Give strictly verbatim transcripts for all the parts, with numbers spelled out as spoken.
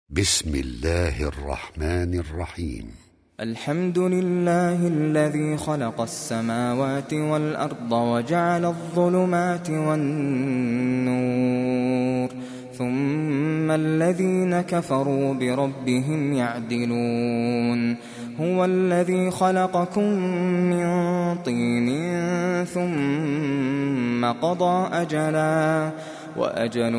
بسم الله الرحمن الرحيم. الحمد لله الذي خلق السماوات والأرض وجعل الظلمات والنور ثم الذين كفروا بربهم يعدلون. هو الذي خلقكم من طين ثم قضى أجلا وأجل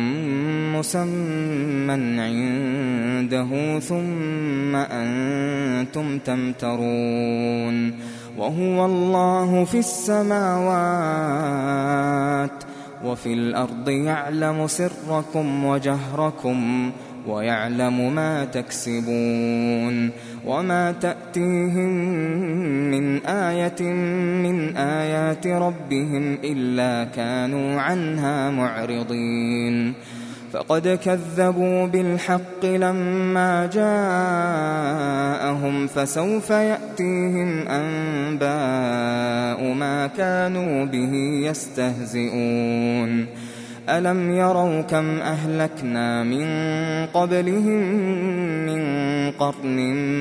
مسمى عنده ثم أنتم تمترون. وهو الله في السماوات وفي الأرض يعلم سركم وجهركم ويعلم ما تكسبون. وما تأتيهم من آية من آيات ربهم إلا كانوا عنها معرضين. فقد كذبوا بالحق لما جاءهم فسوف يأتيهم أنباء ما كانوا به يستهزئون. ألم يروا كم أهلكنا من قبلهم من قرن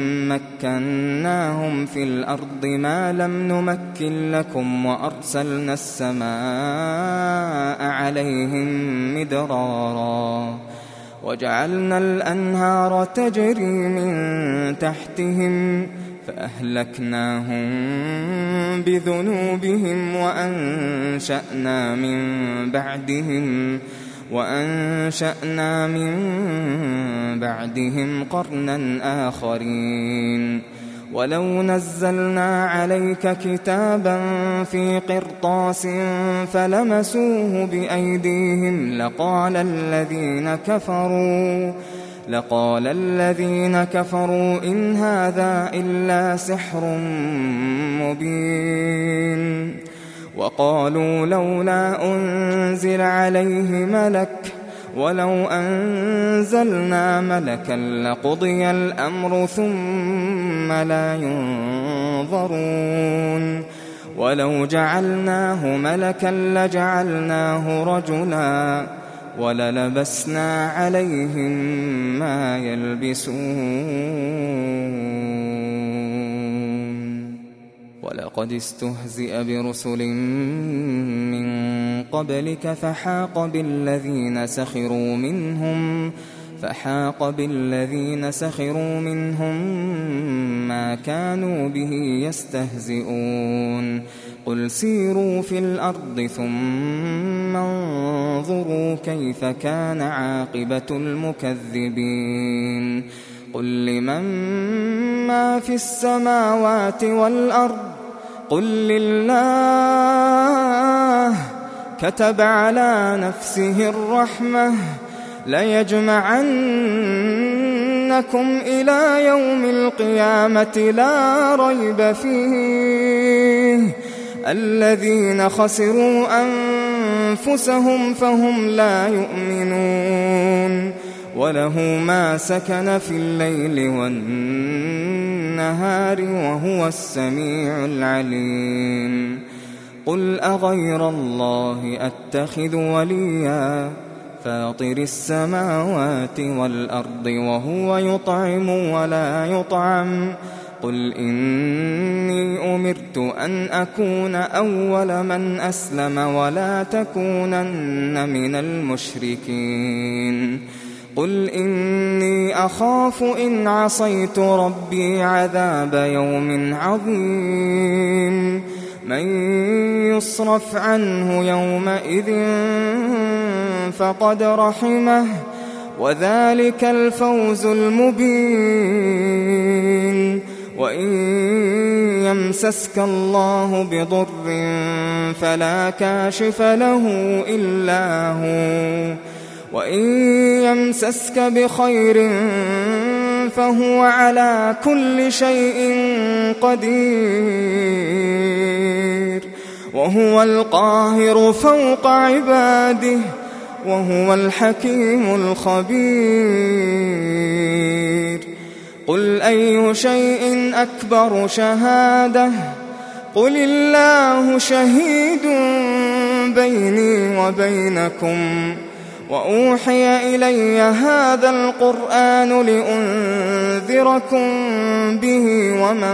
مكناهم في الأرض ما لم نمكن لكم وأرسلنا السماء عليهم مدرارا وجعلنا الأنهار تجري من تحتهم فأهلكناهم بذنوبهم وأنشأنا من بعدهم وأنشأنا من بعدهم قرنا آخرين. ولو نزلنا عليك كتابا في قرطاس فلمسوه بأيديهم لقال الذين كفروا لقال الذين كفروا إن هذا إلا سحر مبين. وقالوا لولا أنزل عليه ملك ولو أنزلنا ملكا لقضي الأمر ثم لا ينظرون. ولو جعلناه ملكا لجعلناه رجلا وللبسنا عليهم ما يلبسون. ولقد استهزئ برسل من قبلك فحاق بالذين سخروا منهم فحاق بالذين سخروا منهم ما كانوا به يستهزئون. قل سيروا في الأرض ثم انظروا كيف كان عاقبة المكذبين. قل لمن ما في السماوات والأرض قل لله كتب على نفسه الرحمة ليجمعنكم إلى يوم القيامة لا ريب فيه الذين خسروا أنفسهم فهم لا يؤمنون. وله ما سكن في الليل والنهار وهو السميع العليم. قل أغير الله أتخذ وليا فاطر السماوات والأرض وهو يطعم ولا يطعم قل إني أمرت أن أكون أول من أسلم ولا تكونن من المشركين. قل إني أخاف إن عصيت ربي عذاب يوم عظيم. من يصرف عنه يومئذ فقد رحمه وذلك الفوز المبين. وإن يمسسك الله بضر فلا كاشف له إلا هو وإن يمسسك بخير فهو على كل شيء قدير. وهو القاهر فوق عباده وهو الحكيم الخبير. قل أي شيء أكبر شهادة قل الله شهيد بيني وبينكم وأوحي إلي هذا القرآن لأنذركم به ومن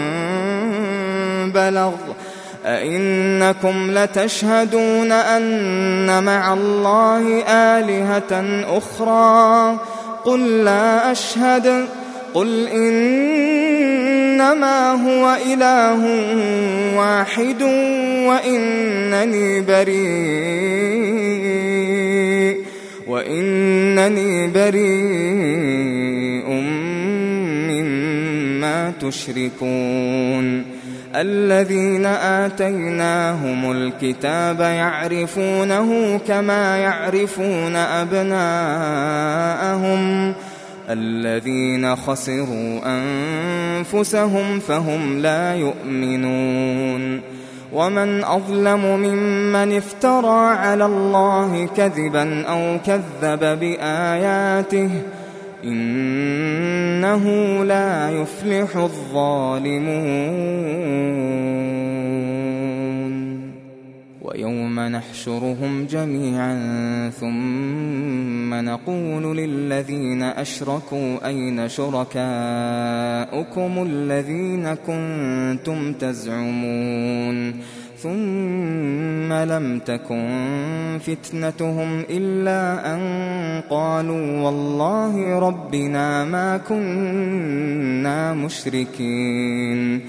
بلغ أئنكم لتشهدون أن مع الله آلهة أخرى قل لا أشهد قل إنما هو إله واحد وإنني بريء وإنني بريء مما تشركون الذين آتيناهم الكتاب يعرفونه كما يعرفون أبناءهم الذين خسروا أنفسهم فهم لا يؤمنون ومن أظلم ممن افترى على الله كذبا أو كذب بآياته إنه لا يفلح الظالمون ويوم نحشرهم جميعا ثم نقول للذين أشركوا أين شركاؤكم الذين كنتم تزعمون ثم لم تكن فتنتهم إلا أن قالوا والله ربنا ما كنا مشركين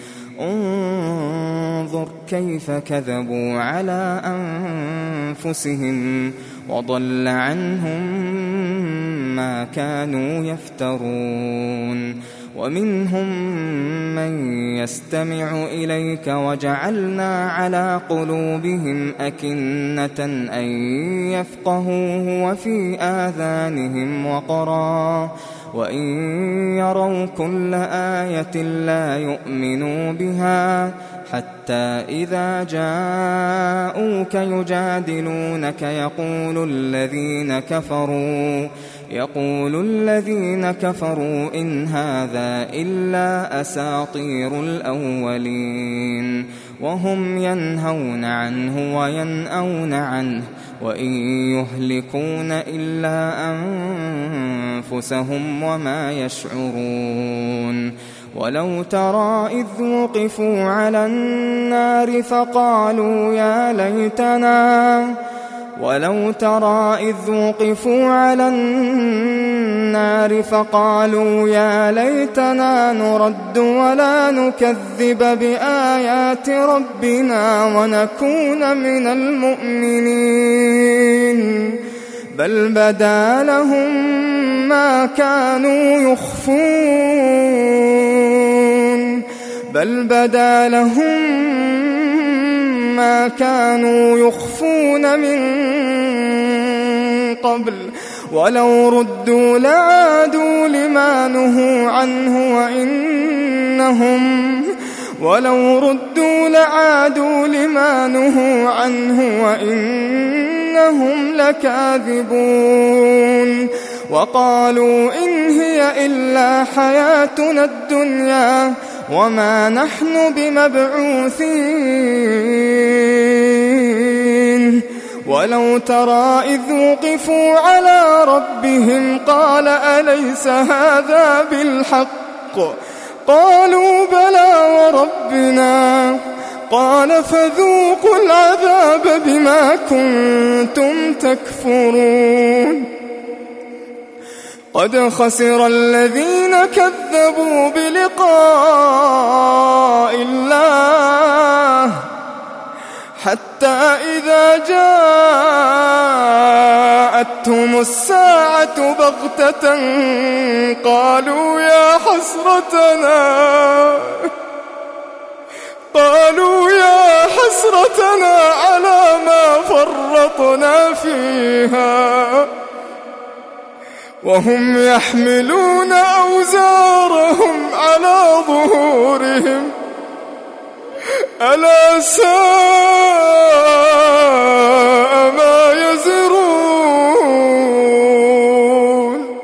انظر كيف كذبوا على أنفسهم وضل عنهم ما كانوا يفترون ومنهم من يستمع إليك وجعلنا على قلوبهم أكنة أن يفقهوه وفي آذانهم وقرا وإن يروا كل آية لا يؤمنوا بها حتى إذا جاءوك يجادلونك يقول الذين كفروا يقول الذين كفروا إن هذا إلا أساطير الأولين وهم ينهون عنه وينأون عنه وإن يهلكون إلا أنفسهم وما يشعرون ولو ترى إذ وقفوا على النار فقالوا يا ليتنا ولو ترى إذ وقفوا على النار فقالوا يا ليتنا نرد ولا نكذب بآيات ربنا ونكون من المؤمنين بل بدا لهم ما كانوا يخفون بل بدا لهم ما كانوا يخفون من قبل ولو ردوا لعادوا لما نهوا عنه وإنهم ولو ردوا لعادوا لما نهوا عنه وإنهم لكاذبون وقالوا إن هي إلا حياتنا الدنيا وما نحن بمبعوثين ولو ترى إذ وقفوا على ربهم قال أليس هذا بالحق قالوا بلى وربنا قال فذوقوا العذاب بما كنتم تكفرون قد خسر الذين كذبوا بلقاء الله حتى إذا جاءتهم الساعة بغتة قالوا يا حسرتنا قالوا يا حسرتنا على ما فرطنا فيها وهم يحملون أوزارهم على ظهورهم ألا ساء ما يزرون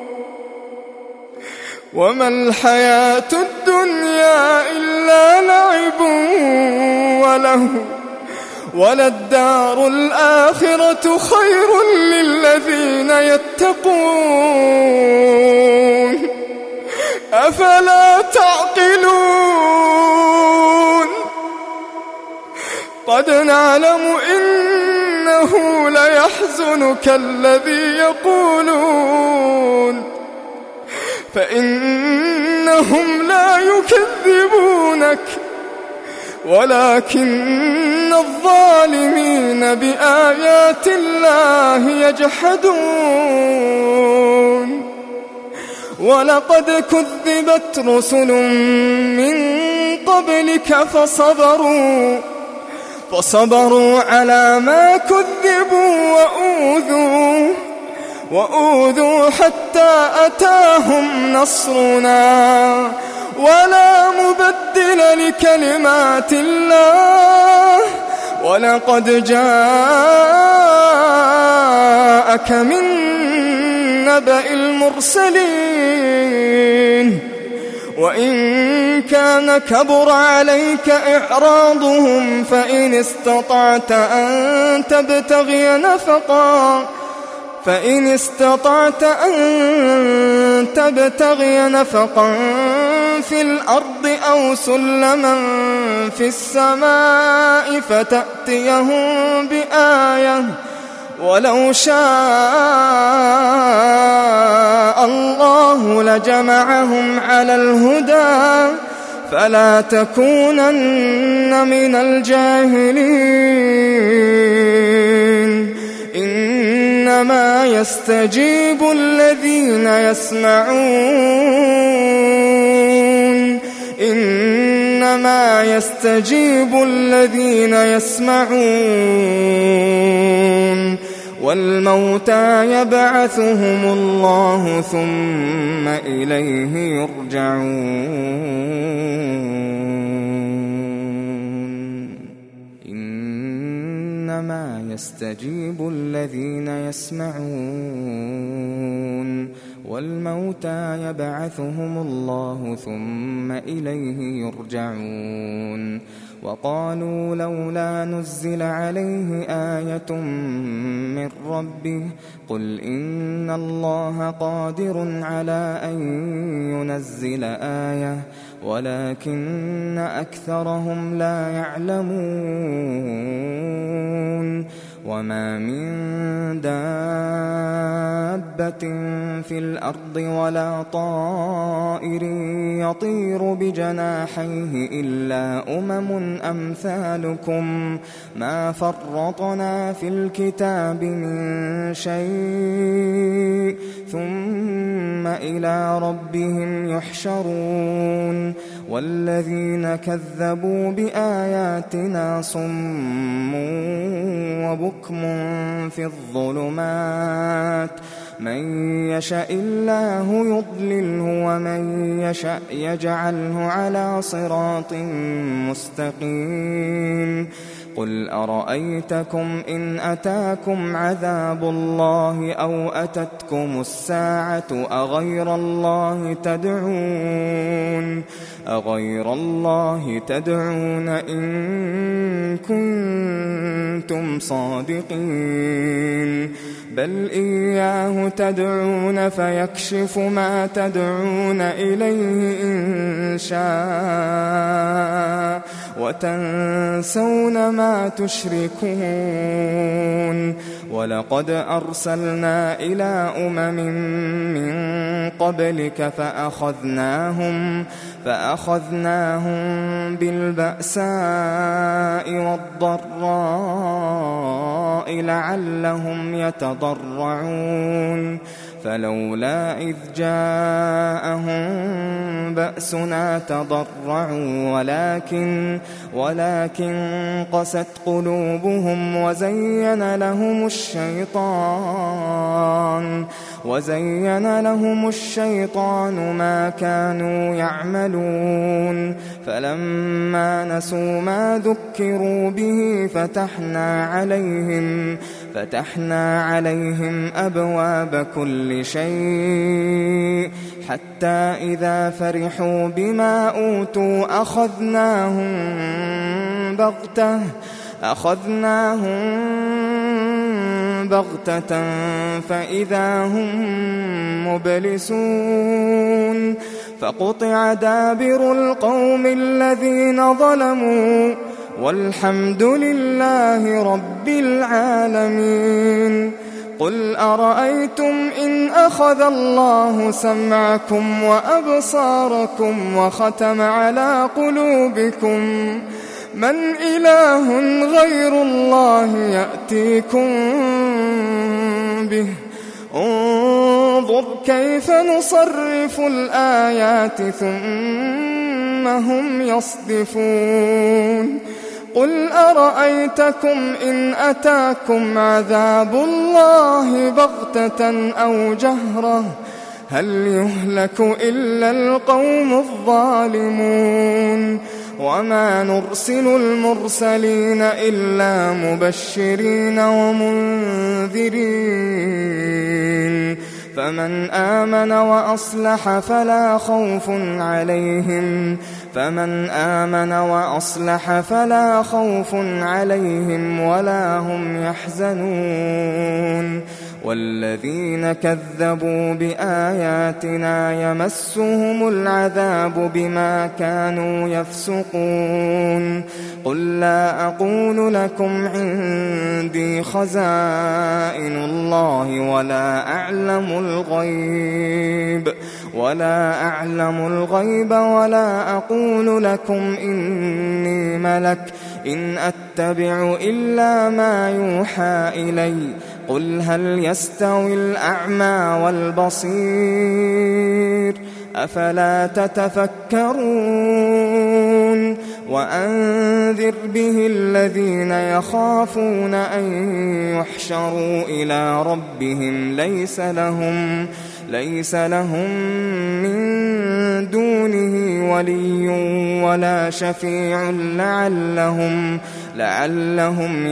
وما الحياة الدنيا إلا لعب وله وللدار الآخرة خير للذين يتقون أفلا تعقلون قد نعلم إنه ليحزنك الذي يقولون فإنهم لا يكذبونك ولكن الظالمين بآيات الله يجحدون ولقد كذبت رسل من قبلك فصبروا فصبروا على ما كذبوا وأوذوا وأوذوا حتى أتاهم نصرنا ولا مبدل لكلمات الله ولقد جاءك من نبأ المرسلين وإن كان كبر عليك إعراضهم فإن استطعت أن تبتغي نفقا فإن استطعت أن تبتغي نفقا في الأرض أو سلما في السماء فتأتيهم بآية ولو شاء الله لجمعهم على الهدى فلا تكونن من الجاهلين إنما يستجيب الذين يسمعون إنما يستجيب الذين يسمعون والموتى يبعثهم الله ثم إليه يرجعون إنما يستجيب الذين يسمعون والموتى يبعثهم الله ثم إليه يرجعون وقالوا لولا نزل عليه آية من ربه قل إن الله قادر على أن ينزل آية ولكن أكثرهم لا يعلمون وما من دابة في الأرض ولا طائر يطير بجناحيه إلا أمم أمثالكم ما فرطنا في الكتاب من شيء ثم إلى ربهم يحشرون والذين كذبوا بآياتنا صم وبكم في الظلمات من يشاء الله يضلله ومن يشاء يجعله على صراط مستقيم قل أرأيتكم إن أتاكم عذاب الله أو أتتكم الساعة أغير الله تدعون أغير الله تدعون إن كنتم صادقين بل إياه تدعون فيكشف ما تدعون إليه إن شاء وتنسون ما تشركون ولقد أرسلنا إلى أمم من قبلك فأخذناهم فأخذناهم بالبأساء والضراء لعلهم يتضرعون فلولا إذ جاءهم بأسنا تضرعوا ولكن ولكن قست قلوبهم وزين لهم الشيطان وزين لهم الشيطان ما كانوا يعملون فلما نسوا ما ذكروا به فتحنا عليهم فتحنا عليهم أبواب كل شيء حتى إذا فرحوا بما أوتوا أخذناهم بغتة أخذناهم بغتة فإذا هم مبلسون فقطع دابر القوم الذين ظلموا والحمد لله رب العالمين. قل أرأيتم إن أخذ الله سمعكم وأبصاركم وختم على قلوبكم من إله غير الله يأتيكم به انظر كيف نصرف الآيات ثم هم يصدفون. قل أرأيتكم إن أتاكم عذاب الله بغتة أو جهرة هل يهلك إلا القوم الظالمون. وما نرسل المرسلين إلا مبشرين ومنذرين فمن آمن وأصلح فلا خوف عليهم فمن آمن وأصلح فلا خوف عليهم ولا هم يحزنون. والذين كذبوا بآياتنا يمسهم العذاب بما كانوا يفسقون. قل لا أقول لكم عندي خزائن الله ولا أعلم الغيب ولا أعلم الغيب ولا أقول لكم إني ملك إن أتبع إلا ما يوحى إلي. قل هل يستوي الأعمى والبصير أفلا تتفكرون. وأنذر به الذين يخافون أن يحشروا إلى ربهم ليس لهم ليس لهم من دونه ولي ولا شفيع لعلهم لعلهم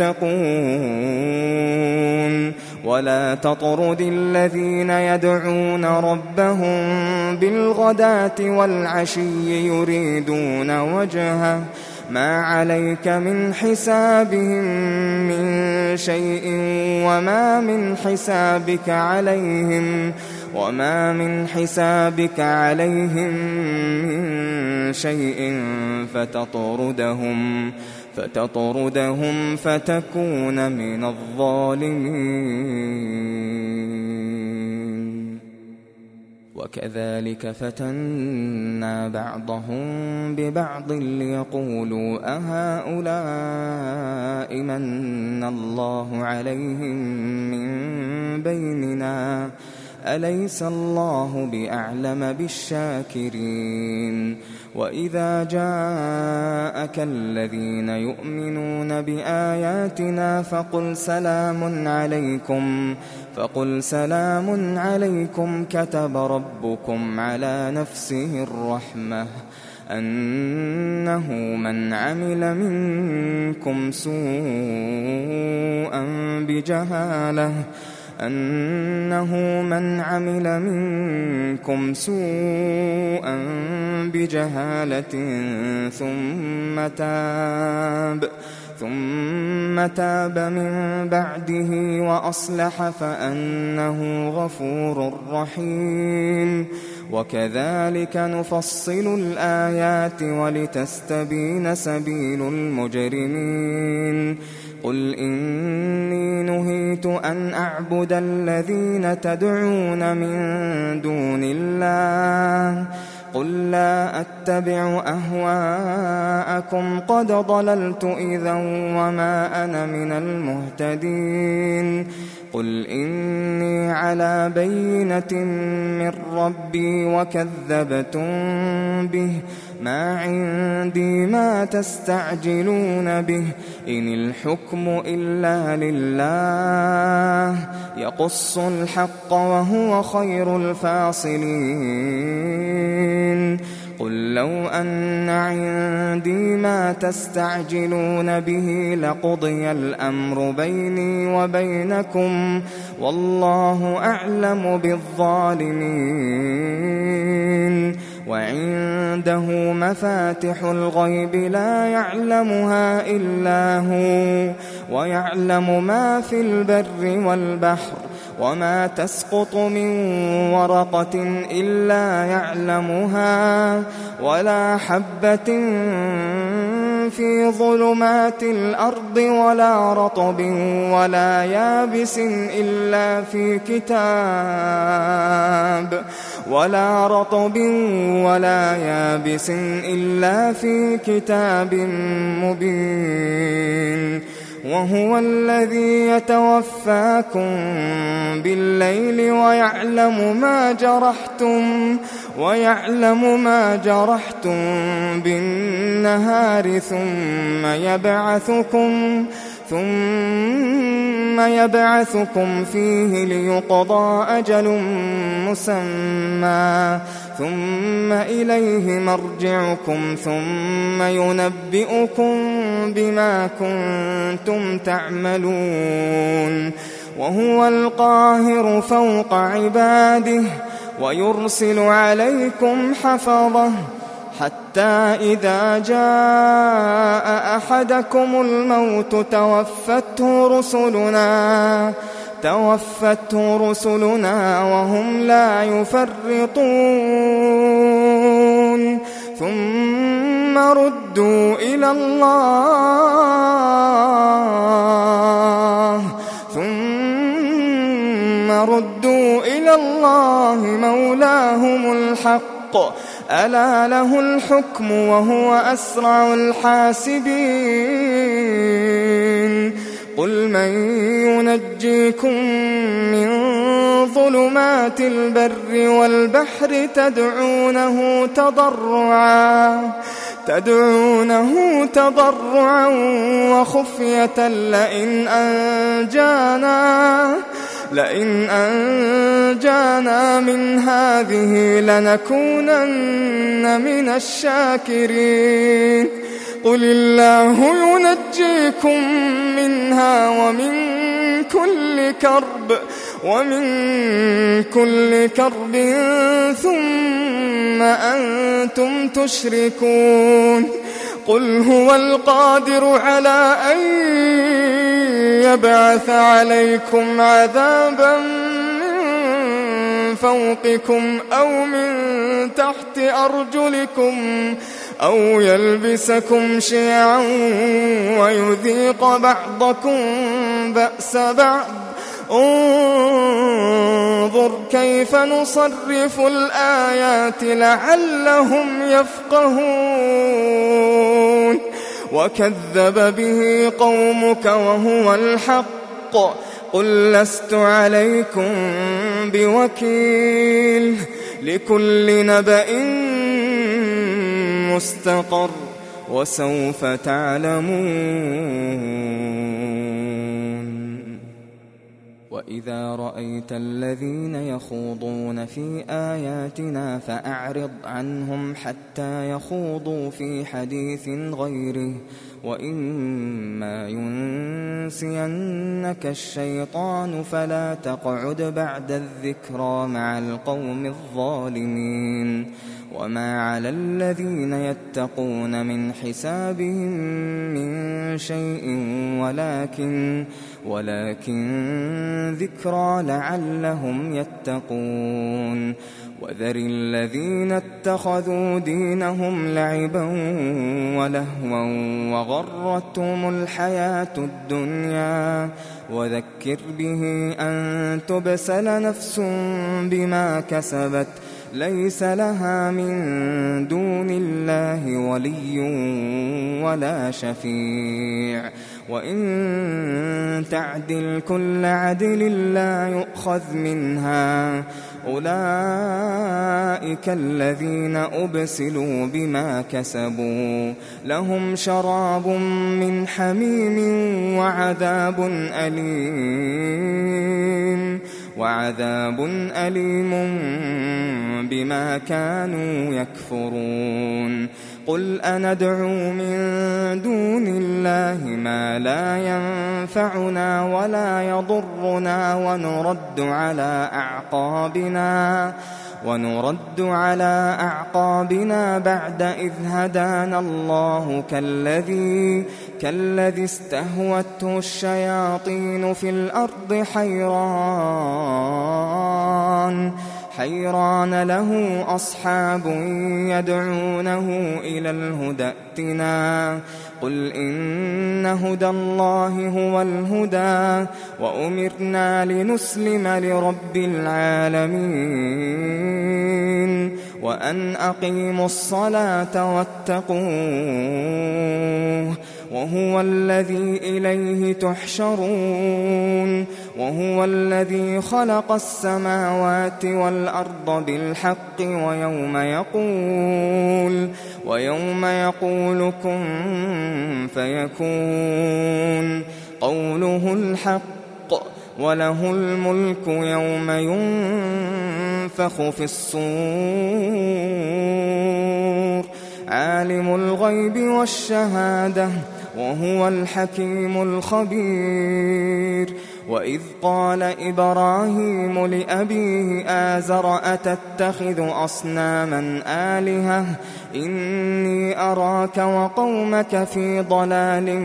يتقون. ولا تطرد الذين يدعون ربهم بالغداة والعشي يريدون وجهه ما عليك من حسابهم من شيء وما من حسابك عليهم وما من حسابك عليهم من شيء فتطردهم فتطردهم فتكون من الظالمين. وكذلك فتنا بعضهم ببعض ليقولوا أهؤلاء من الله عليهم من بيننا أليس الله بأعلم بالشاكرين. وإذا جاءك الذين يؤمنون بآياتنا فقل سلام عليكم فقل سلام عليكم كتب ربكم على نفسه الرحمة أنه من عمل منكم سوءا بجهالة أنه من عمل منكم سوءا بجهالة ثم تاب ثم تاب من بعده وأصلح فأنه غفور رحيم. وكذلك نفصل الآيات ولتستبين سبيل المجرمين. قل إني نهيت أن أعبد الذين تدعون من دون الله قل لا أتبع أهواءكم قد ضللت إذا وما أنا من المهتدين. قل إني على بينة من ربي وكذبتم به ما عندي ما تستعجلون به إن الحكم إلا لله يقص الحق وهو خير الفاصلين. قل لو أن عندي ما تستعجلون به لقضي الأمر بيني وبينكم والله أعلم بالظالمين. وعنده عنده مفاتح الغيب لا يعلمها إلا هو ويعلم ما في البر والبحر وما تسقط من ورقة إلا يعلمها ولا حبة في ظلمات الأرض ولا رطب ولا يابس إلا في كتاب ولا رطب ولا يابس إلا في كتاب مبين. وهو الذي يتوفاكم بالليل ويعلم ما جرحتم ويعلم ما جرحتم بالنهار ثم يبعثكم ثم يبعثكم فيه ليقضى أجل مسمى ثم إليه مرجعكم ثم ينبئكم بما كنتم تعملون. وهو القاهر فوق عباده ويرسل عليكم حفظه حتى إذا جاء أحدكم الموت توفته رسلنا توفته رسلنا وهم لا يفرطون ثم ردوا إلى الله ثم ردوا إلى الله مولاهم الحق ألا له الحكم وهو أسرع الحاسبين. قل من ينجيكم من ظلمات البر والبحر تدعونه تضرعا تدعونه تضرعا وخفية لئن أنجانا لئن أنجانا من هذه لنكونن من الشاكرين. قل الله ينجيكم منها ومن كل كرب ومن كل كرب ثم أنتم تشركون. قل هو القادر على أن يبعث عليكم عذابا من فوقكم أو من تحت أرجلكم أو يلبسكم شيعا ويذيق بعضكم بأس بعض. انظر كيف نصرف الآيات لعلهم يفقهون. وكذب به قومك وهو الحق قل لست عليكم بوكيل لكل نبأ مستقر وسوف تعلمون. وإذا رأيت الذين يخوضون في آياتنا فأعرض عنهم حتى يخوضوا في حديث غيره وإما ينسينك الشيطان فلا تقعد بعد الذكرى مع القوم الظالمين. وما على الذين يتقون من حسابهم من شيء ولكن ولكن ذكرى لعلهم يتقون. وذر الذين اتخذوا دينهم لعبا ولهوا وغرتهم الحياة الدنيا وذكر به أن تبسل نفس بما كسبت ليس لها من دون الله ولي ولا شفيع. وإن تعدل كل عدل لا يؤخذ منها أولئك الذين أبسلوا بما كسبوا لهم شراب من حميم وعذاب أليم وعذاب أليم بما كانوا يكفرون. قل أندعو من دون الله ما لا ينفعنا ولا يضرنا ونرد على أعقابنا ونرد على أعقابنا بعد إذ هدانا الله كالذي كالذي استهوته الشياطين في الأرض حيران حيران له أصحاب يدعونه إلى الهدى ائتنا قل إن هدى الله هو الهدى وأمرنا لنسلم لرب العالمين وأن أقيموا الصلاة واتقوه وهو الذي إليه تحشرون وهو الذي خلق السماوات والأرض بالحق ويوم يقول ويوم يقول كن فيكون قوله الحق وله الملك يوم ينفخ في الصور عالم الغيب والشهادة وهو الحكيم الخبير وإذ قال إبراهيم لأبيه آزر أتتخذ أصناما آلهة إني أراك وقومك في ضلال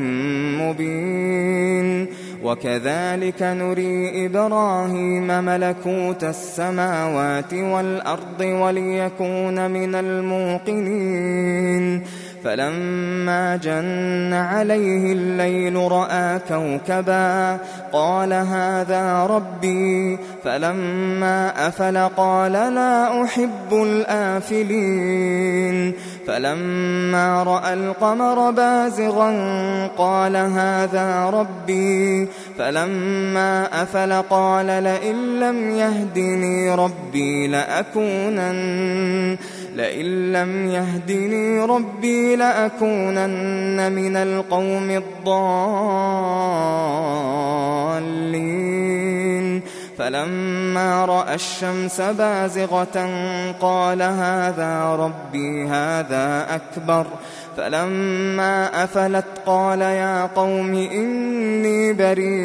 مبين وكذلك نري إبراهيم ملكوت السماوات والأرض وليكون من الموقنين فلما جن عليه الليل رأى كوكبا قال هذا ربي فلما أفل قال لا أحب الآفلين فلما رأى القمر بازغا قال هذا ربي فلما أفل قال لئن لم يهدني ربي لأكونن لئن لم يهدني ربي لأكونن من القوم الضالين فلما رأى الشمس بازغة قال هذا ربي هذا أكبر فلما أفلت قال يا قوم إني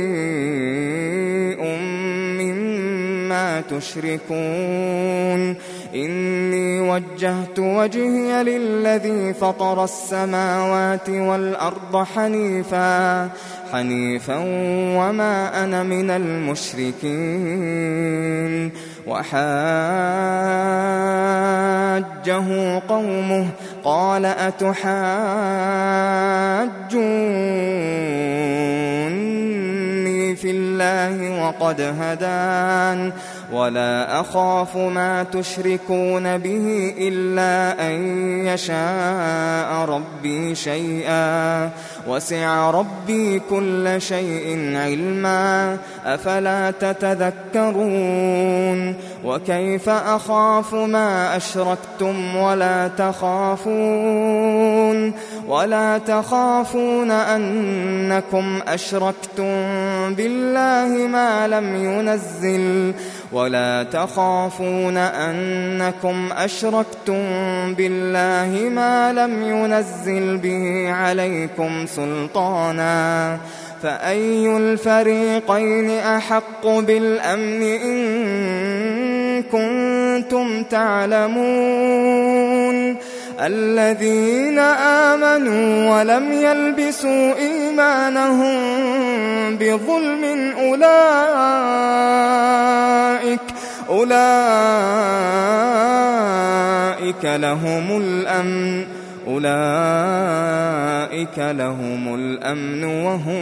بريء مما تشركون إني وجهت وجهي للذي فطر السماوات والأرض حنيفا حنيفا وما أنا من المشركين وحاجه قومه قال أتحاجوني في الله وقد هدان ولا أخاف ما تشركون به إلا أن يشاء ربي شيئا وسع ربي كل شيء علما أفلا تتذكرون وكيف أخاف ما أشركتم ولا تخافون ولا تخافون أنكم أشركتم بالله ما لم ينزل ولا تخافون أنكم أشركتم بالله ما لم ينزل به عليكم سلطانا فأي الفريقين أحق بالأمن إن كنتم تعلمون الذين آمنوا ولم يلبسوا إيمانهم بظلم أولئك أولئك لهم الأمن أولئك لهم الأمن وهم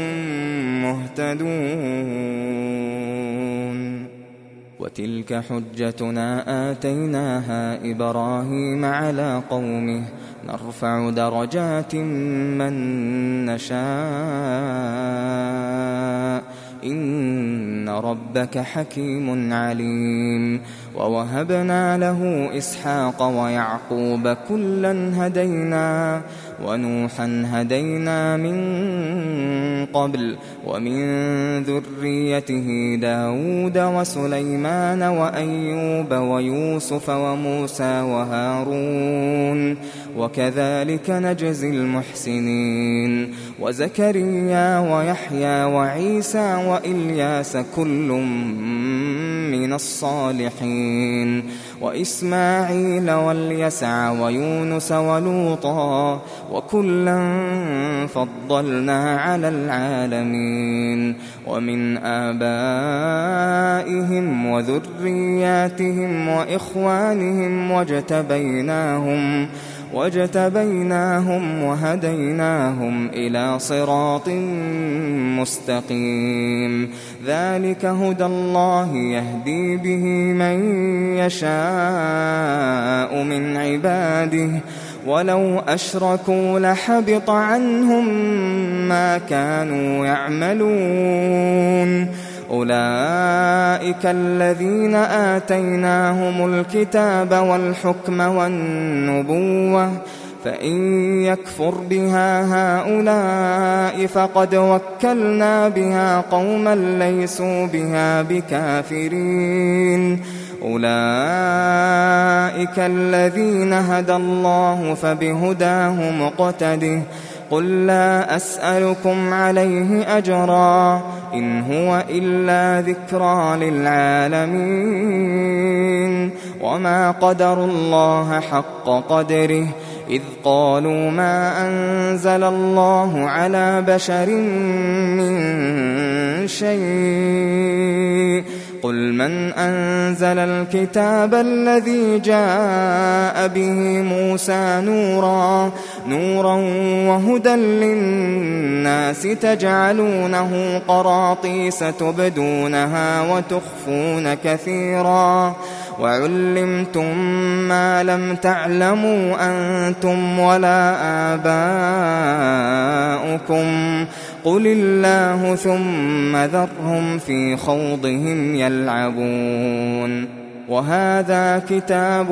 مهتدون وتلك حجتنا آتيناها إبراهيم على قومه نرفع درجات من نشاء إن ربك حكيم عليم ووهبنا له إسحاق ويعقوب كلا هدينا ونوحا هدينا من قبل ومن ذريته داود وسليمان وأيوب ويوسف وموسى وهارون وكذلك نجزي المحسنين وزكريا ويحيى وعيسى وإلياس كل من الصالحين وإسماعيل واليسع ويونس ولوطا وكلا فضلنا على العالمين ومن آبائهم وذرياتهم وإخوانهم واجتبيناهم واجتبيناهم وهديناهم إلى صراط مستقيم ذلك هدى الله يهدي به من يشاء من عباده ولو أشركوا لحبط عنهم ما كانوا يعملون أولئك الذين آتيناهم الكتاب والحكم والنبوة فإن يكفر بها هؤلاء فقد وكلنا بها قوما ليسوا بها بكافرين أولئك الذين هدى الله فبهداه مقتده قل لا أسألكم عليه أجرا إن هو إلا ذكرى للعالمين وما قدروا الله حق قدره إذ قالوا ما أنزل الله على بشر من شيء قل من أنزل الكتاب الذي جاء به موسى نورا نورا وهدى للناس تجعلونه قراطيس تبدونها وتخفون كثيرا وعلمتم ما لم تعلموا أنتم ولا آباؤكم قل الله ثم ذرهم في خوضهم يلعبون وهذا كتاب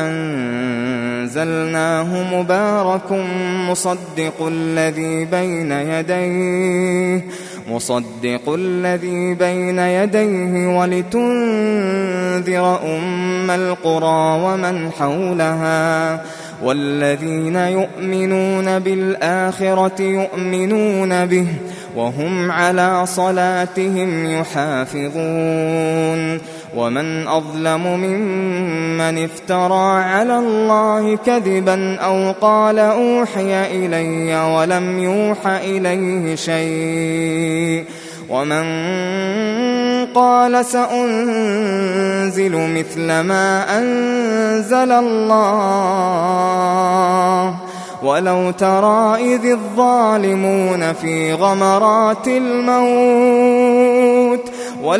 أنزلناه مبارك مصدق الذي بين يديه مصدق الذي بين يديه ولتنذر أم القرى ومن حولها والذين يؤمنون بالآخرة يؤمنون به وهم على صلاتهم يحافظون ومن أظلم ممن افترى على الله كذبا أو قال أوحي إلي ولم يوح إليه شيء ومن قال سأنزل مثل ما أنزل الله ولو ترى إذ الظالمون في غمرات الموت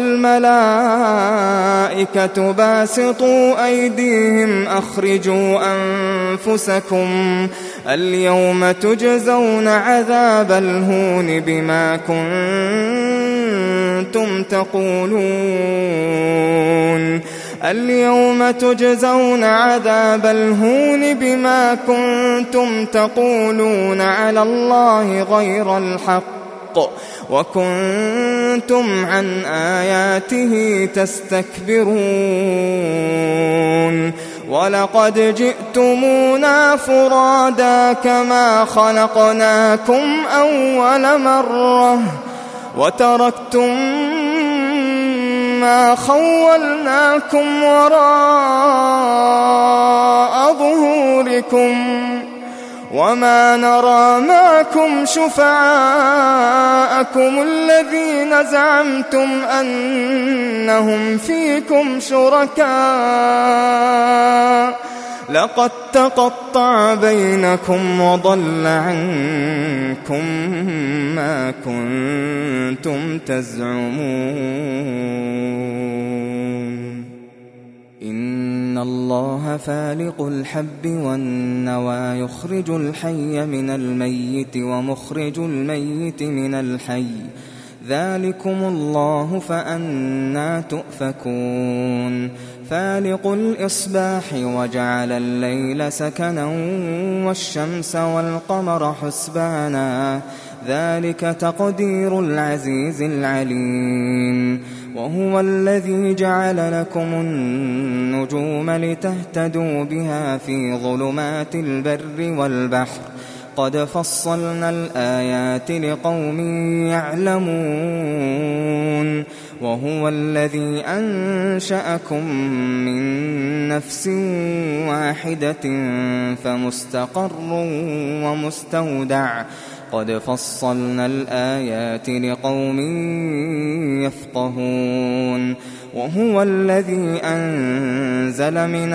والملائكة باسطوا أيديهم أخرجوا أنفسكم اليوم تجزون عذاب الهون بما كنتم تقولون اليوم تجزون عذاب الهون بما كنتم تقولون على الله غير الحق وكنتم عن آياته تستكبرون ولقد جئتمونا فرادا كما خلقناكم أول مرة وتركتم ما خولناكم وراء ظهوركم وما نرى معكم شفعاءكم الذين زعمتم أنهم فيكم شركاء لقد تقطع بينكم وضل عنكم ما كنتم تزعمون إن الله فالق الحب والنوى يخرج الحي من الميت ومخرج الميت من الحي ذلكم الله فأنى تؤفكون فالق الإصباح وجعل الليل سكنا والشمس والقمر حسبانا ذلك تقدير العزيز العليم وهو الذي جعل لكم النجوم لتهتدوا بها في ظلمات البر والبحر قد فصلنا الآيات لقوم يعلمون وهو الذي أنشأكم من نفس واحدة فمستقر ومستودع قد فصلنا الآيات لقوم يفقهون وهو الذي أنزل من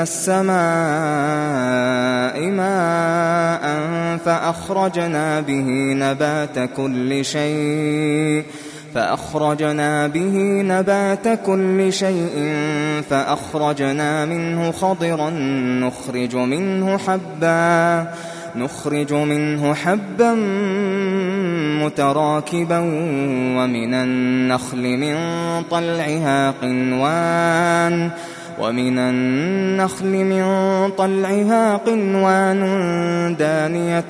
السماء ماء فأخرجنا به نبات كل شيء فأخرجنا به نبات كل شيء فأخرجنا منه خضرا نخرج منه حبا نخرج منه حبا متراكبا ومن النخل من طلعها قنوان ومن النخل من طلعها قنوان دانية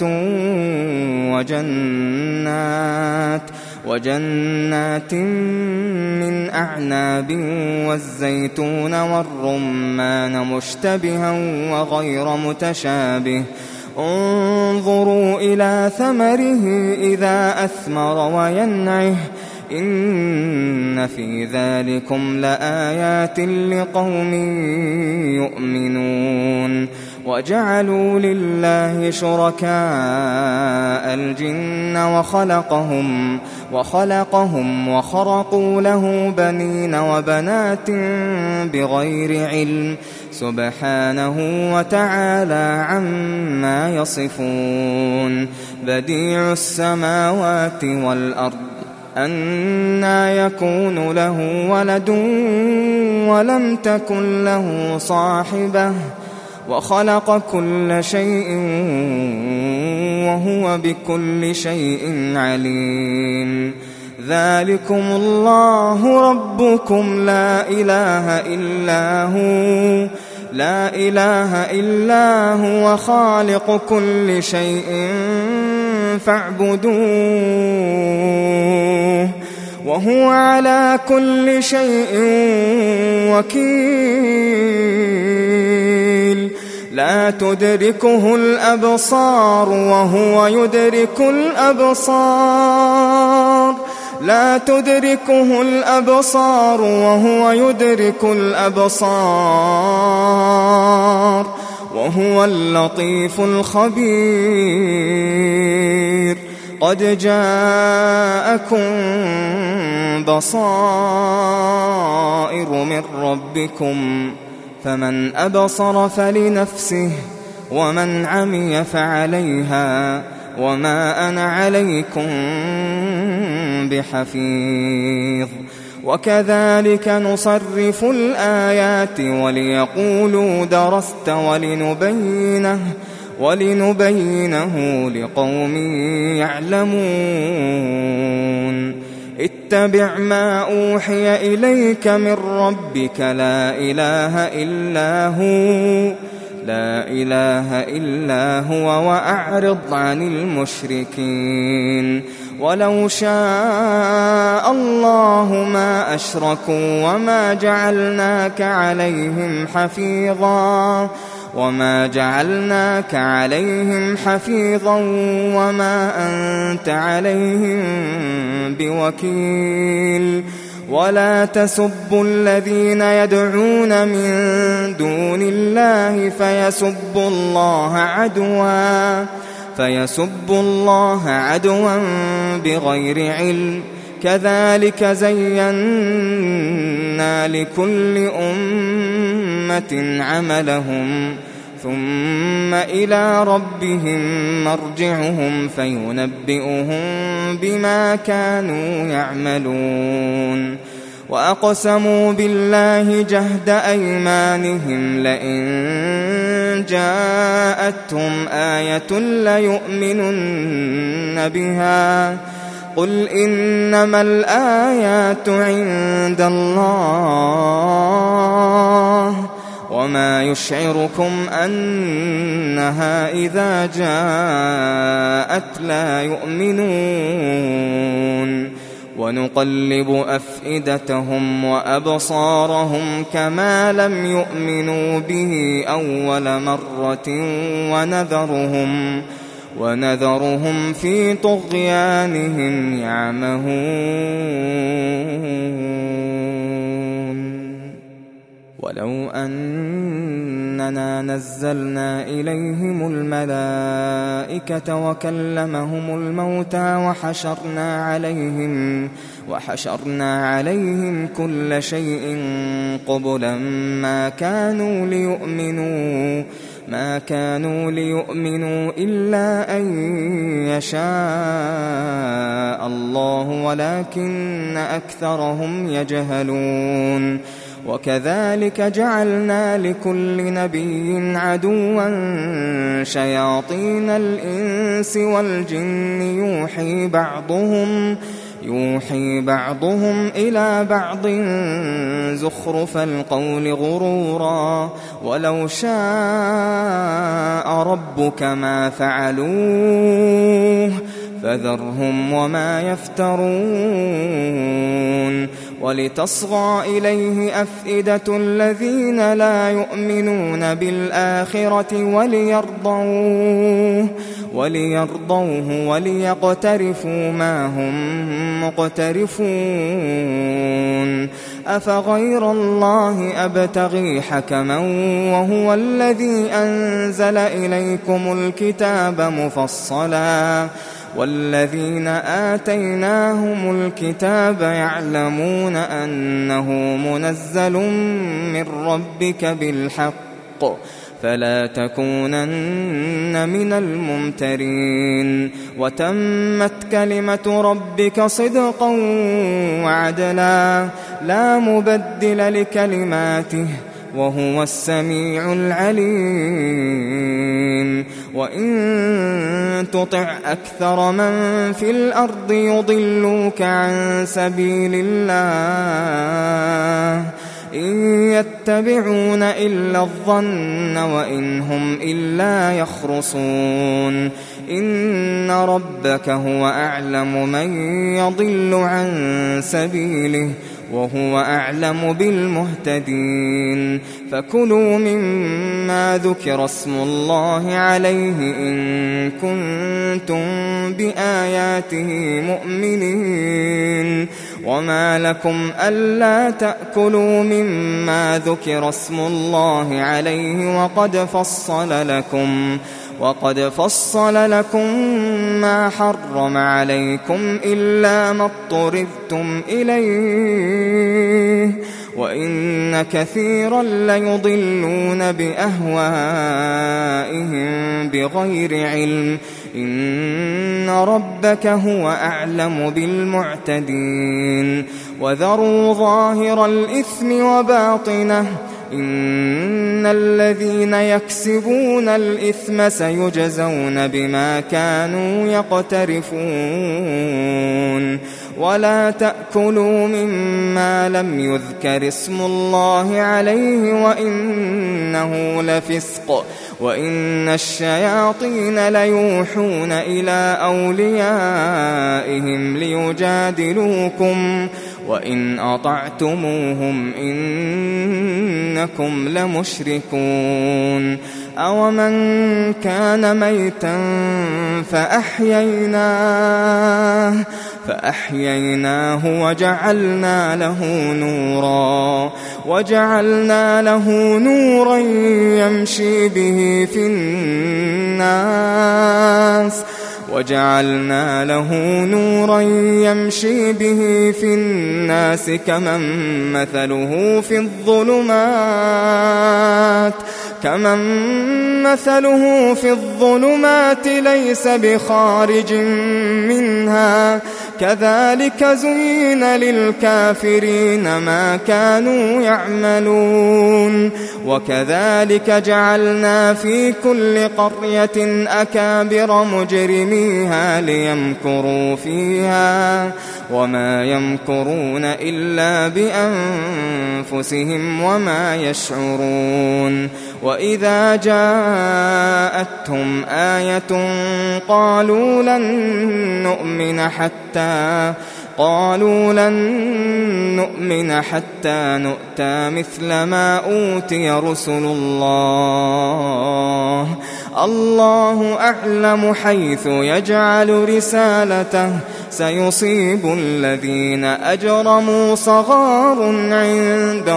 وجنات وجنات من أعناب والزيتون والرمان مشتبها وغير متشابه انظروا إلى ثمره إذا أثمر وينعه إن في ذلكم لآيات لقوم يؤمنون وجعلوا لله شركاء الجن وخلقهم وخلقهم وخرقوا له بنين وبنات بغير علم سبحانه وتعالى عما يصفون بديع السماوات والأرض أنى يكون له ولد ولم تكن له صاحبة وخلق كل شيء وهو بكل شيء عليم ذلكم الله ربكم لا إله إلا هو لا إله إلا هو خالق كل شيء فاعبدوه وهو على كل شيء وكيل لا تدركه الأبصار وهو يدرك الأبصار لا تدركه الأبصار وهو يدرك الأبصار وهو اللطيف الخبير قد جاءكم بصائر من ربكم فمن أبصر فلنفسه ومن عمي فعليها وما أنا عليكم بحفيظ وكذلك نصرف الآيات وليقولوا درست ولنبينه ولنبينه لقوم يعلمون اتبع ما أوحي إليك من ربك لا إله إلا هو لا إله إلا هو وأعرض عن المشركين ولو شاء الله ما أشركوا وما جعلناك عليهم حفيظا وما جعلناك عليهم حفيظا وما أنت عليهم بوكيل ولا تسبوا الذين يدعون من دون الله فيسبوا الله عدوا فيسبوا الله عدوا بغير علم كذلك زينا لكل أمة عملهم ثم إلى ربهم مرجعهم فينبئهم بما كانوا يعملون وأقسموا بالله جهد أيمانهم لئن جاءتهم آية ليؤمنن بها قل إنما الآيات عند الله وما يشعركم أنها إذا جاءت لا يؤمنون ونقلب أفئدتهم وأبصارهم كما لم يؤمنوا به أول مرة ونذرهم ونذرهم في طغيانهم يعمهون ولو أننا نزلنا إليهم الملائكة وكلمهم الموتى وحشرنا عليهم وحشرنا عليهم كل شيء قبلا ما كانوا ليؤمنوا ما كانوا ليؤمنوا إلا أن يشاء الله ولكن أكثرهم يجهلون وكذلك جعلنا لكل نبي عدوا شياطين الإنس والجن يوحي بعضهم يوحي بعضهم إلى بعض زخرف القول غرورا ولو شاء ربك ما فعلوه فذرهم وما يفترون ولتصغى إليه أفئدة الذين لا يؤمنون بالآخرة وليرضوه وليرضوه وليقترفوا ما هم مقترفون أفغير الله أبتغي حكما وهو الذي أنزل إليكم الكتاب مفصلا والذين آتيناهم الكتاب يعلمون أنه منزل من ربك بالحق فلا تكونن من الممترين وتمت كلمة ربك صدقا وعدلا لا مبدل لكلماته وهو السميع العليم وإن تطع أكثر من في الأرض يضلوك عن سبيل الله إن يتبعون إلا الظن وإن هم إلا يخرصون إن ربك هو أعلم من يضل عن سبيله وهو أعلم بالمهتدين فكلوا مما ذكر اسم الله عليه إن كنتم بآياته مؤمنين وما لكم ألا تأكلوا مما ذكر اسم الله عليه وقد فصل لكم وقد فصل لكم ما حرم عليكم إلا ما اضطررتم إليه وإن كثيرا ليضلون بأهوائهم بغير علم إن ربك هو أعلم بالمعتدين وذروا ظاهر الإثم وباطنه إن الذين يكسبون الإثم سيجزون بما كانوا يقترفون ولا تأكلوا مما لم يذكر اسم الله عليه وإنه لفسق وإن الشياطين ليوحون إلى أوليائهم ليجادلوكم وإن أطعتموهم إنكم لمشركون أومن كان ميتا فأحييناه فأحييناه وجعلنا له نورا وجعلنا له نورا يمشي به في الناس وجعلنا له نورا يمشي به في الناس كمن مثله في الظلمات كمن مثله في الظلمات ليس بخارج منها كذلك زين للكافرين ما كانوا يعملون وكذلك جعلنا في كل قرية أكابر مجرميها ليمكروا فيها وما يمكرون إلا بأنفسهم وما يشعرون وإذا جاءتهم آية قالوا لن نؤمن حتى قالوا لن نؤمن حتى نؤتى مثل ما أوتي رسل الله الله أعلم حيث يجعل رسالته سيصيب الذين أجرموا صغار عند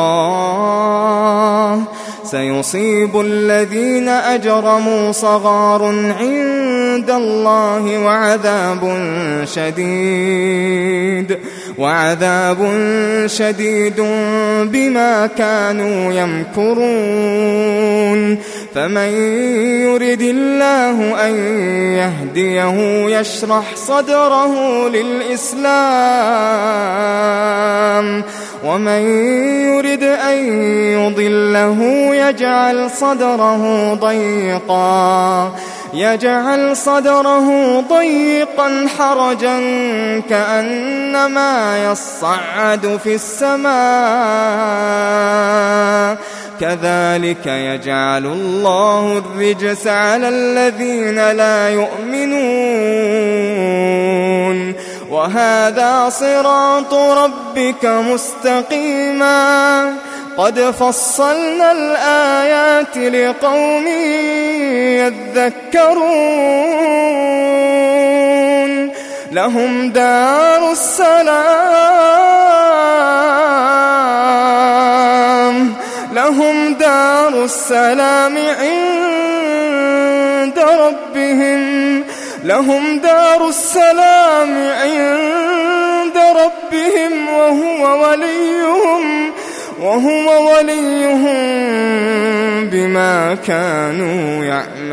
الله سيصيب الذين أجرموا صغار عند الله وعذاب شديد وعذاب شديد بما كانوا يمكرون فمن يرد الله أن يهديه يشرح صدره للإسلام ومن يرد أن يضله يجعل صدره ضيقا يجعل صدره ضيقا حرجا كأنما يصعد في السماء كذلك يجعل الله الرجس على الذين لا يؤمنون وهذا صراط ربك مستقيما قد فصلنا الآيات لقوم يذكرون لهم دار السلام لهم دار السلام عند ربهم لهم دار السلام عند ربهم وهو وليهم وهو وليهم بما كانوا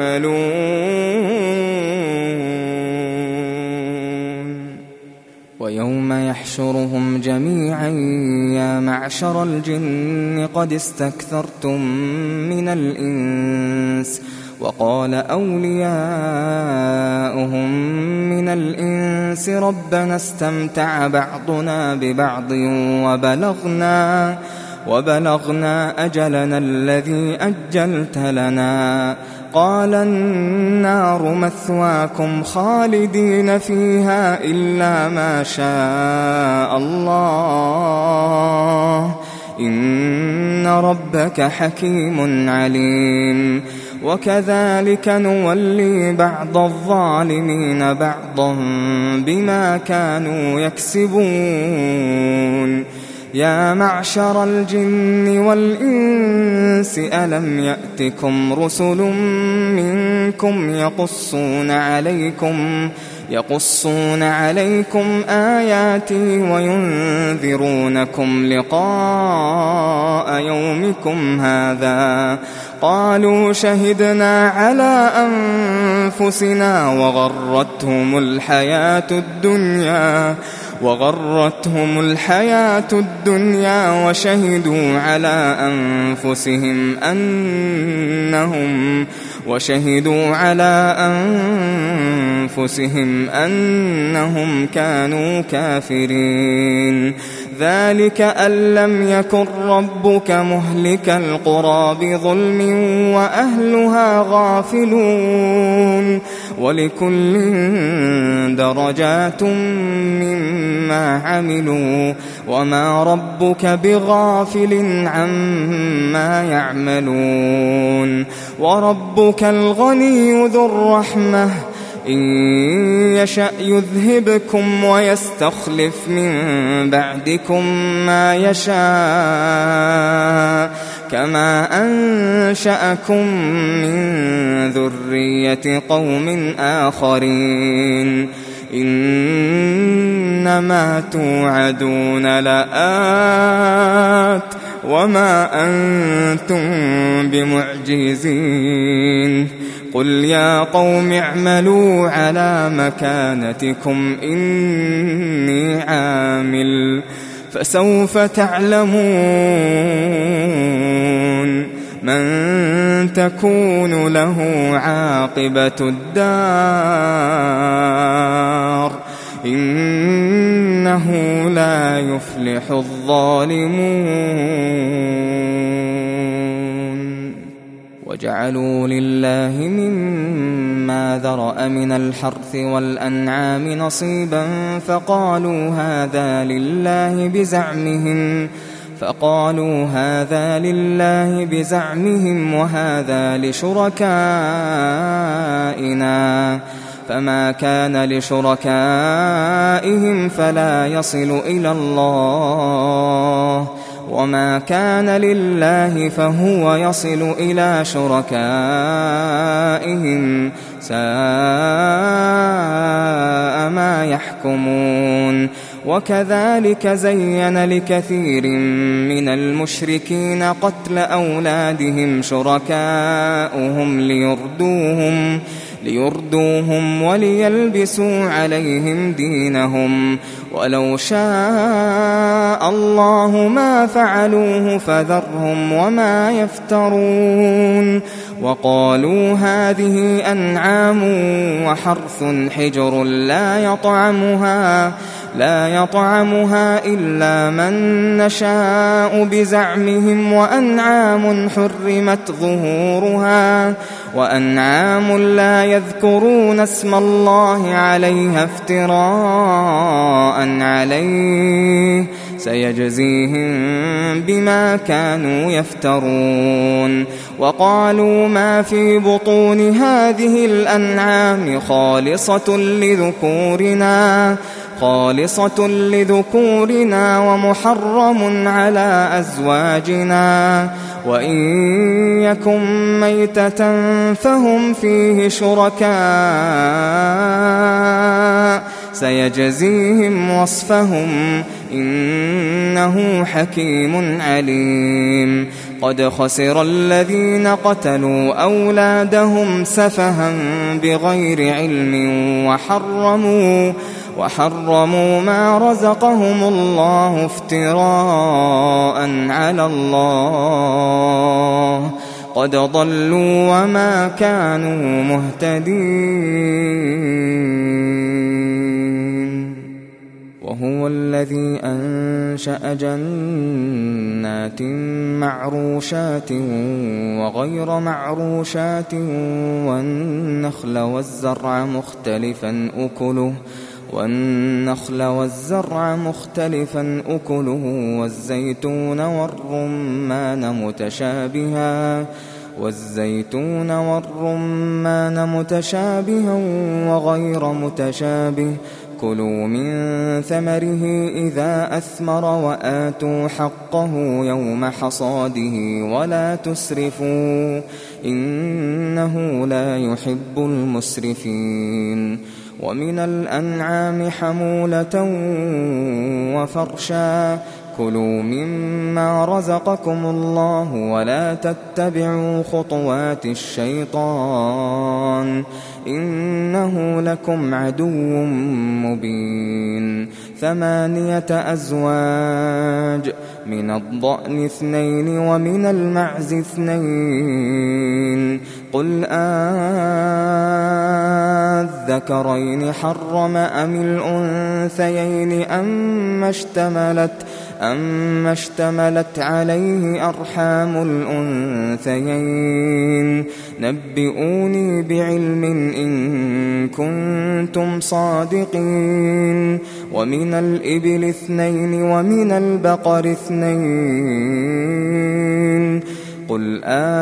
يعملون ويوم يحشرهم جميعا يا معشر الجن قد استكثرتم من الإنس وقال أولياؤهم من الإنس ربنا استمتع بعضنا ببعض وبلغنا وبلغنا أجلنا الذي أجلت لنا قال النار مثواكم خالدين فيها إلا ما شاء الله إن ربك حكيم عليم وكذلك نولي بعض الظالمين بعضا بما كانوا يكسبون يا معشر الجن والإنس ألم يأتكم رسل منكم يقصون عليكم يقصون عليكم آياتي وينذرونكم لقاء يومكم هذا قالوا شهدنا على أنفسنا وغرتهم الحياة الدنيا وغرتهم الحياة الدنيا وشهدوا على أنفسهم أنهم وشهدوا على أنفسهم أنهم كانوا كافرين ذلك أن لم يكن ربك مهلك القرى بظلم وأهلها غافلون ولكل درجات مما عملوا وما ربك بغافل عما يعملون وربك الغني ذو الرحمة إن يشأ يذهبكم ويستخلف من بعدكم ما يشاء كما أنشأكم من ذرية قوم آخرين إنما توعدون لآت وما أنتم بمعجزين قل يا قوم اعملوا على مكانتكم إني عامل فسوف تعلمون من تكون له عاقبة الدار إنه لا يفلح الظالمون وجعلوا لله مما ذرأ من الحرث والأنعام نصيبا فقالوا هذا لله بزعمهم فقالوا هذا لله بزعمهم وهذا لشركائنا فما كان لشركائهم فلا يصل إلى الله وما كان لله فهو يصل إلى شركائهم ساء ما يحكمون. وكذلك زين لكثير من المشركين قتل أولادهم شركاؤهم ليردوهم ليردوهم وليلبسوا عليهم دينهم ولو شاء الله ما فعلوه فذرهم وما يفترون. وقالوا هذه أنعام وحرث حجر لا يطعمها لا يطعمها إلا من نشاء بزعمهم وأنعام حرمت ظهورها وأنعام لا يذكرون اسم الله عليها افتراء عليه سيجزيهم بما كانوا يفترون. وقالوا ما في بطون هذه الأنعام خالصة لذكورنا خالصة لذكورنا ومحرم على أزواجنا وإن يكن ميتة فهم فيه شركاء سيجزيهم وصفهم إنه حكيم عليم. قد خسر الذين قتلوا أولادهم سفها بغير علم وحرموا وحرموا ما رزقهم الله افتراء على الله قد ضلوا وما كانوا مهتدين. وهو الذي أنشأ جنات معروشات وغير معروشات والنخل والزرع مختلفا أكله والنخل والزرع مختلفا أكله والزيتون والرمان متشابها والزيتون والرمان متشابها وغير متشابه كلوا من ثمره إذا أثمر وآتوا حقه يوم حصاده ولا تسرفوا إنه لا يحب المسرفين. ومن الأنعام حمولة وفرشا كلوا مما رزقكم الله ولا تتبعوا خطوات الشيطان إنه لكم عدو مبين. ثمانية أزواج من الضأن اثنين ومن المعز اثنين قل أذكرين حرم أم الأنثيين أما اشتملت أما اشتملت عليه أرحام الأنثيين نبئوني بعلم إن كنتم صادقين. ومن الإبل اثنين ومن البقر اثنين قل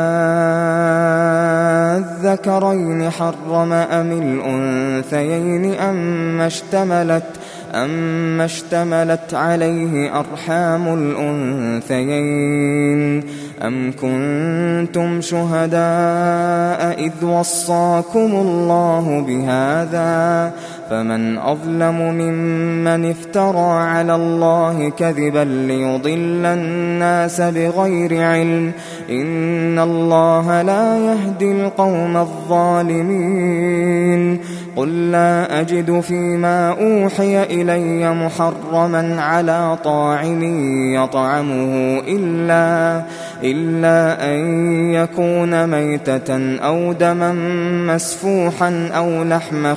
أذكرين حرم أم الأنثيين أما اشتملت أما اشتملت عليه أرحام الأنثيين أم كنتم شهداء إذ وصاكم الله بهذا فمن أظلم ممن افترى على الله كذبا ليضل الناس بغير علم إن الله لا يهدي القوم الظالمين. قل لا أجد فيما أوحي إلي محرما على طاعم يطعمه إلا, إلا أن يكون ميتة أو دما مسفوحا أو لحم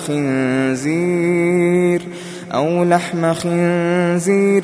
خنزير أو لحم خنزير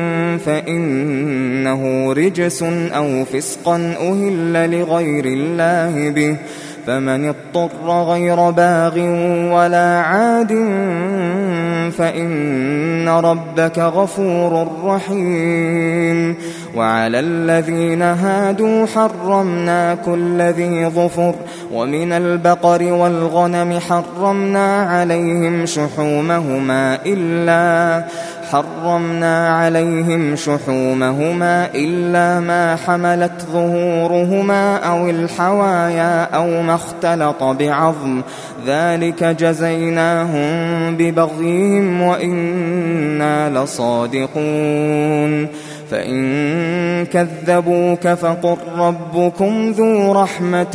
فإنه رجس أو فسقا أهل لغير الله به فمن اضطر غير باغ ولا عاد فإن ربك غفور رحيم. وعلى الذين هادوا حرمنا كل ذي ظفر، ومن البقر والغنم حرمنا عليهم شحومهما إلا حرمنا عليهم شحومهما إلا ما حملت ظهورهما أو الحوايا أو ما اختلط بعظم، ذلك جزيناهم ببغيهم وإنا لصادقون. فإن كذبوك فقل ربكم ذو رحمة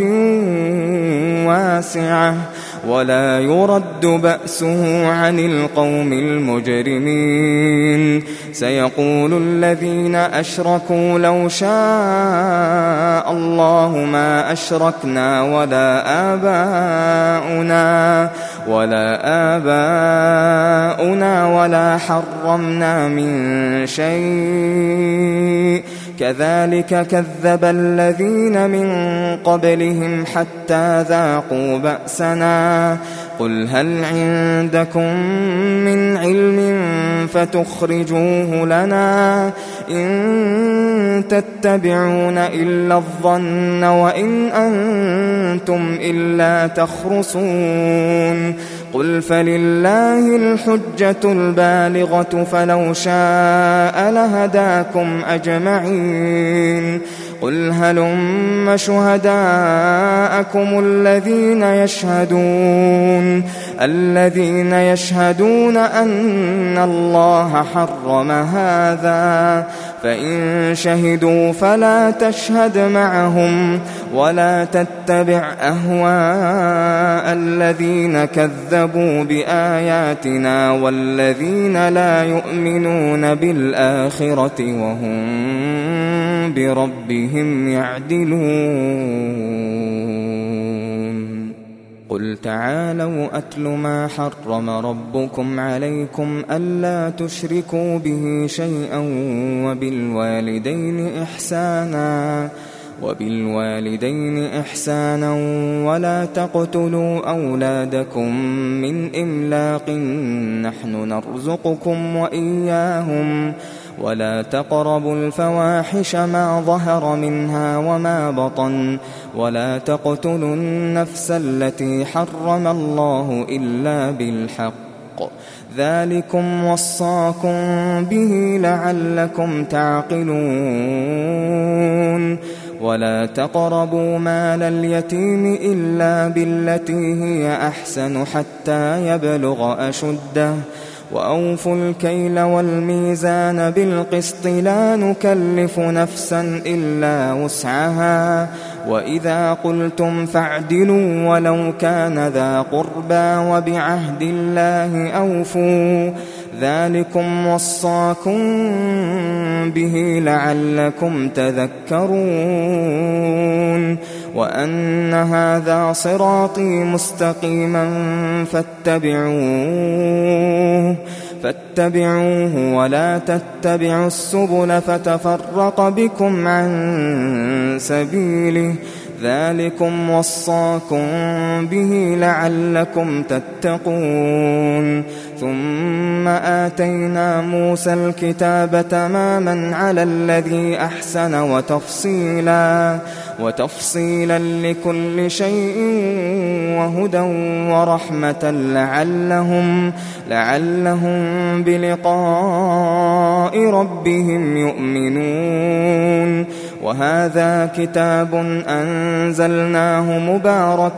واسعة ولا يرد بأسه عن القوم المجرمين. سيقول الذين أشركوا لو شاء الله ما أشركنا ولا آباؤنا ولا آباؤنا ولا حرمنا من شيء كذلك كذب الذين من قبلهم حتى ذاقوا بأسنا. قل هل عندكم من علم فتخرجوه لنا إن تتبعون إلا الظن وإن أنتم إلا تخرصون. قل فلله الحجة البالغة فلو شاء لهداكم أجمعين. قل هلم شهداءكم الذين يشهدون الذين يشهدون أن الله حرم هذا، فإن شهدوا فلا تشهد معهم ولا تتبع أهواء الذين كذبوا بآياتنا والذين لا يؤمنون بالآخرة وهم بربهم يعدلون. قل تعالوا أتل ما حرم ربكم عليكم ألا تشركوا به شيئا وبالوالدين إحسانا وبالوالدين إحسانا ولا تقتلوا أولادكم من إملاق نحن نرزقكم وإياهم ولا تقربوا الفواحش ما ظهر منها وما بطن ولا تقتلوا النفس التي حرم الله إلا بالحق ذلكم وصاكم به لعلكم تعقلون. ولا تقربوا مال اليتيم إلا بالتي هي أحسن حتى يبلغ أشده وأوفوا الكيل والميزان بالقسط لا نكلف نفسا إلا وسعها وإذا قلتم فاعدلوا ولو كان ذا قربى وبعهد الله أوفوا ذلكم وصاكم به لعلكم تذكرون. وأن هذا صراطي مستقيما فاتبعوه فاتبعوه ولا تتبعوا السبل فتفرق بكم عن سبيله ذلكم وصاكم به لعلكم تتقون. ثم آتينا موسى الكتاب تماما على الذي أحسن وتفصيلا وتفصيلا لكل شيء وهدى ورحمة لعلهم لعلهم بلقاء ربهم يؤمنون. وهذا كتاب أنزلناه مبارك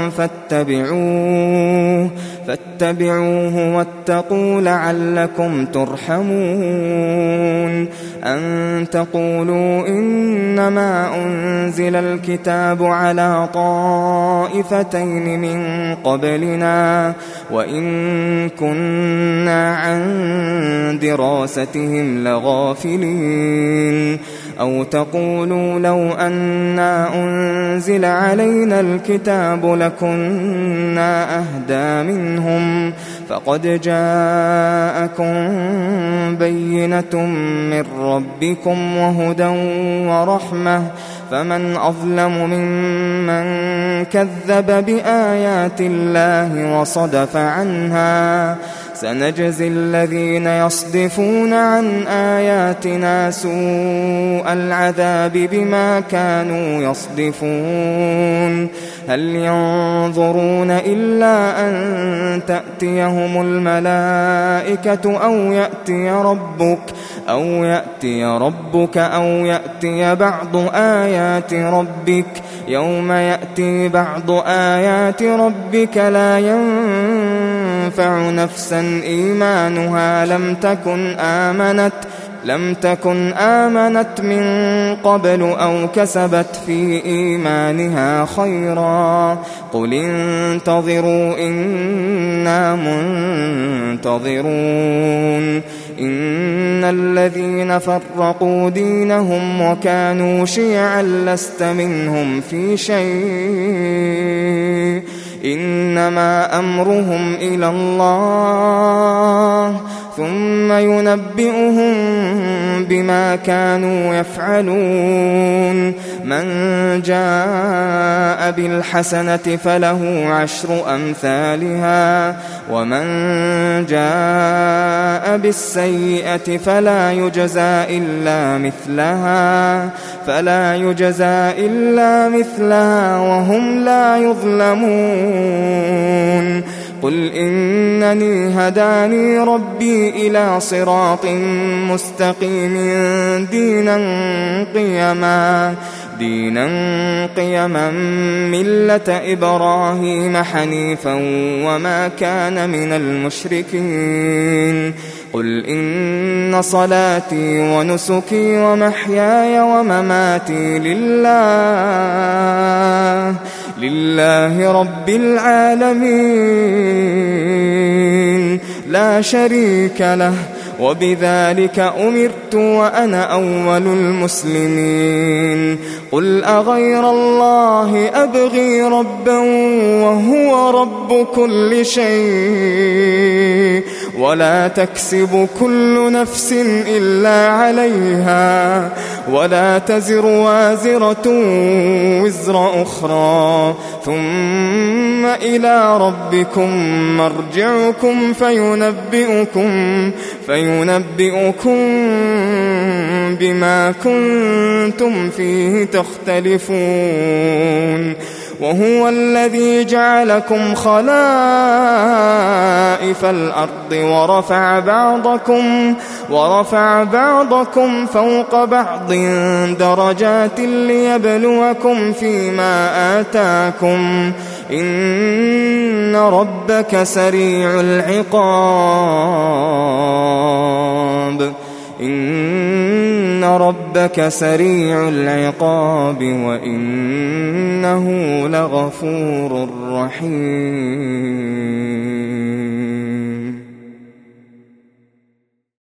فاتبعوه فاتبعوه واتقوا لعلكم ترحمون. أن تقولوا إنما أنزل الكتاب على طائفتين من قبلنا وإن كنا عن دراستهم لغافلين. أو تقولوا لو أنا أنزل علينا الكتاب لكنا أهدى منهم فقد جاءكم بينة من ربكم وهدى ورحمة فمن أظلم ممن كذب بآيات الله وصدف عنها سنجزي الذين يصدفون عن آياتنا سوء العذاب بما كانوا يصدفون هل ينظرون إلا أن تأتيهم الملائكة أو يأتي ربك أو يأتي ربك أو يأتي بعض آيات ربك يوم يأتي بعض آيات ربك لا ينفع نفسا إيمانها لم تكن آمنت لم تكن آمنت من قبل أو كسبت في إيمانها خيرا قل انتظروا إنا منتظرون إن الذين فرقوا دينهم وكانوا شيعا لست منهم في شيء إنما أمرهم إلى الله ثم ينبئهم بما كانوا يفعلون من جاء بالحسنة فله عشر أمثالها ومن جاء بالسيئة فلا يجزى إلا مثلها فلا يجزى إلا مثلها وهم لا يظلمون قل إنني هداني ربي إلى صراط مستقيم دينا قيما دينا قيما ملة إبراهيم حنيفا وما كان من المشركين قل إن صلاتي ونسكي ومحياي ومماتي لله لله رب العالمين لا شريك له وبذلك أمرت وأنا أول المسلمين قل أغير الله أبغي ربا وهو رب كل شيء ولا تكسب كل نفس إلا عليها ولا تزر وازرة وزر أخرى ثم إلى ربكم مرجعكم فينبئكم فينبئكم بما كنتم فيه تختلفون وهو الذي جعلكم خلائف الأرض ورفع بعضكم ورفع بعضكم فوق بعض درجات ليبلوكم فيما آتاكم إن ربك سريع العقاب إن ربك سريع العقاب وإنه لغفور رحيم.